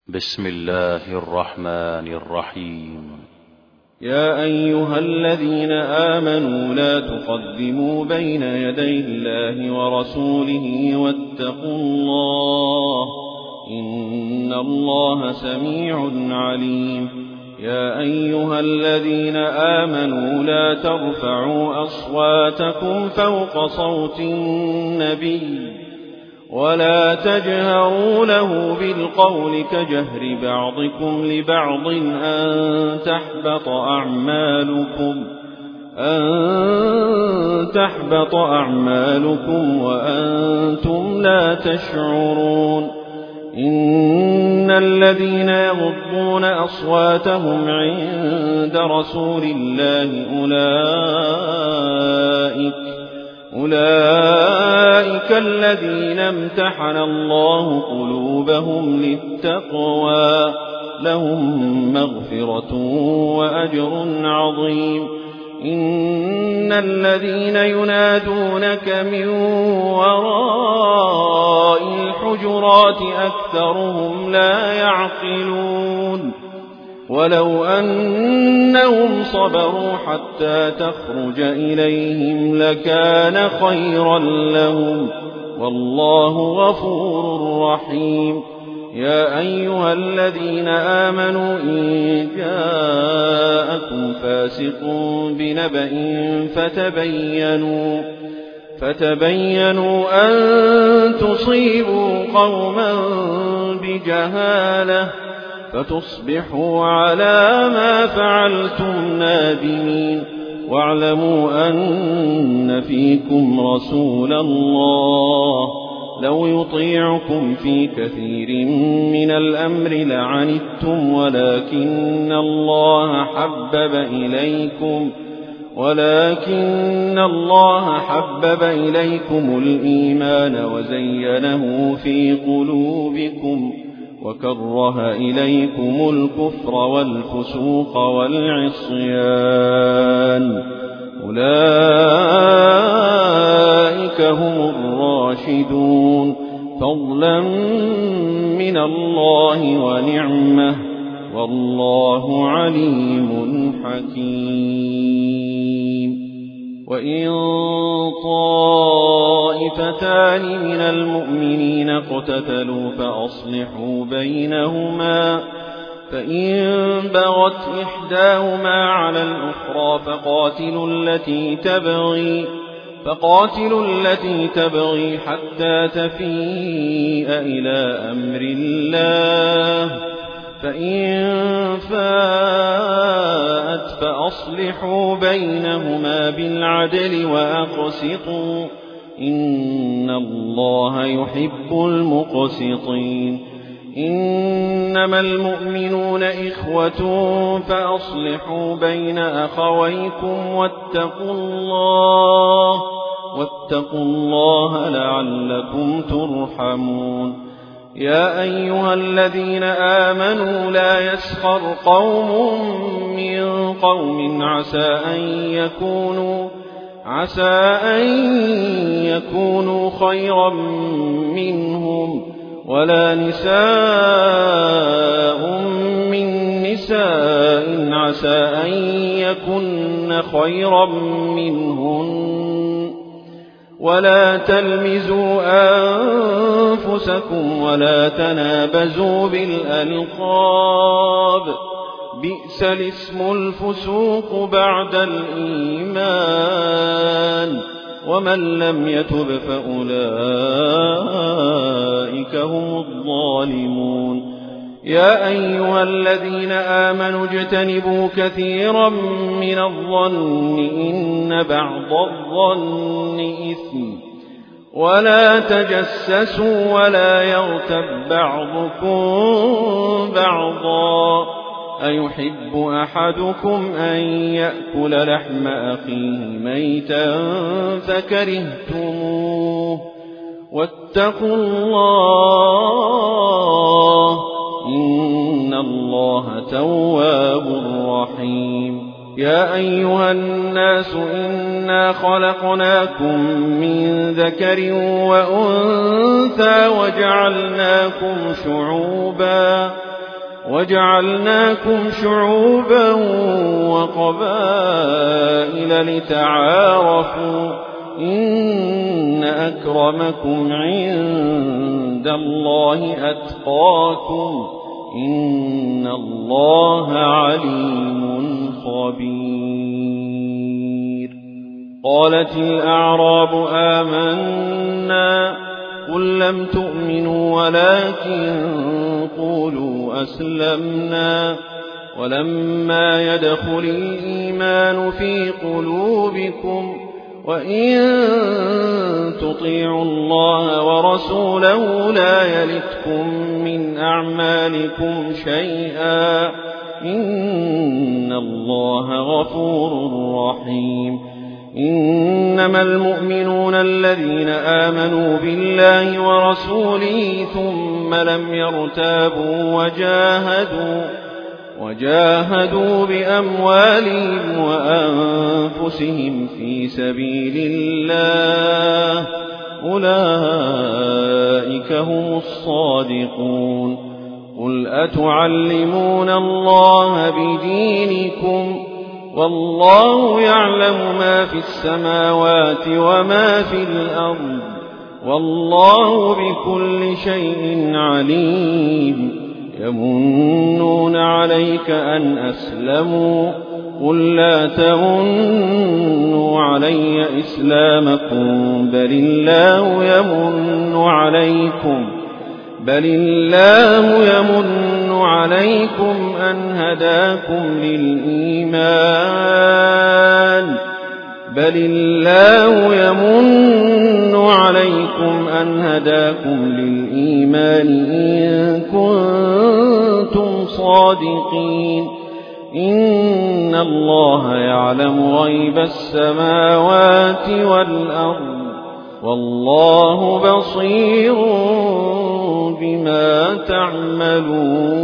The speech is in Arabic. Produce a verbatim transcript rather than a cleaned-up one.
بسم الله الرحمن الرحيم. يا أيها الذين آمنوا لا تقدموا بين يدي الله ورسوله واتقوا الله إن الله سميع عليم. يا أيها الذين آمنوا لا ترفعوا أصواتكم فوق صوت النبي ولا تجهروا له بالقول كجهر بعضكم لبعض أن تحبط أعمالكم أن تحبط أعمالكم وأنتم لا تشعرون. إن الذين يغضون أصواتهم عند رسول الله أولئك أولئك الذين امتحن الله قلوبهم للتقوى لهم مغفرة وأجر عظيم. إن الذين ينادونك من وراء الحجرات أكثرهم لا يعقلون. ولو أنهم صبروا حتى تخرج إليهم لكان خيرا لهم والله غفور رحيم. يا أيها الذين آمنوا إن جاءكم فاسق بنبأ فتبينوا فتبينوا أن تصيبوا قوما بجهالة فتصبحوا على ما فعلتم نادمين. واعلموا أن فيكم رسول الله لو يطيعكم في كثير من الأمر لعنتم ولكن الله حبب إليكم ولكن الله حبب إليكم الإيمان وزينه في قلوبكم وكره إليكم الكفر والفسوق والعصيان أولئك هم الراشدون فضلا من الله ونعمة والله عليم حكيم. وإن طائفتان من المؤمنين اقتتلوا فأصلحوا بينهما فإن بغت إحداهما على الأخرى فقاتلوا التي تبغي فقاتلوا التي تبغي حتى تفيء إلى أمر الله فإن فاءت فأصلحوا بينهما بالعدل وأقسطوا إن الله يحب المقسطين. إنما المؤمنون إخوة فأصلحوا بين أخويكم واتقوا الله واتقوا الله لعلكم ترحمون. يا أيها الذين آمنوا لا يسخر قوم من قوم عسى أن يكونوا عسى أن يكونوا خيرا منهم ولا نساء من نساء عسى أن يكن خيرا منهن ولا تلمزوا أنفسكم ولا تنابزوا بالألقاب بئس الاسم الفسوق بعد الإيمان ومن لم يتب فأولئك هم الظالمون. يا أيها الذين آمنوا اجتنبوا كثيرا من الظن إن بعض الظن إثم ولا تجسسوا ولا يغتب بعضكم بعضا أيحب أحدكم أن يأكل لحم أخيه ميتا فكرهتموه واتقوا الله إن الله تواب رحيم. يا أيها الناس إنا خلقناكم من ذكر وأنثى وجعلناكم شعوبا وجعلناكم شعوبا وقبائل لتعارفوا إن أكرمكم عند الله أتقاكم إن الله عليم خبير. قالت الأعراب آمنا قل لم تؤمنوا ولكن قولوا أسلمنا ولما يدخل الإيمان في قلوبكم وإن تطيعوا الله ورسوله لا يلتكم من أعمالكم شيئا إن الله غفور رحيم. إنما المؤمنون الذين آمنوا بالله ورسوله ثم لم يرتابوا وجاهدوا وجاهدوا بأموالهم وأنفسهم في سبيل الله أولئك هم الصادقون. قل أتعلمون الله بدينكم والله يعلم ما في السماوات وما في الأرض والله بكل شيء عليم. يمنون عليك أن أسلموا قل لا تمنوا علي إسلامكم بل الله يمن عليكم بل الله يمن عليكم أن هداكم للإيمان بل الله يمن عليكم أن هداكم للإيمان إن كنتم صادقين. إن الله يعلم غيب السماوات والأرض والله بصير بما تعملون.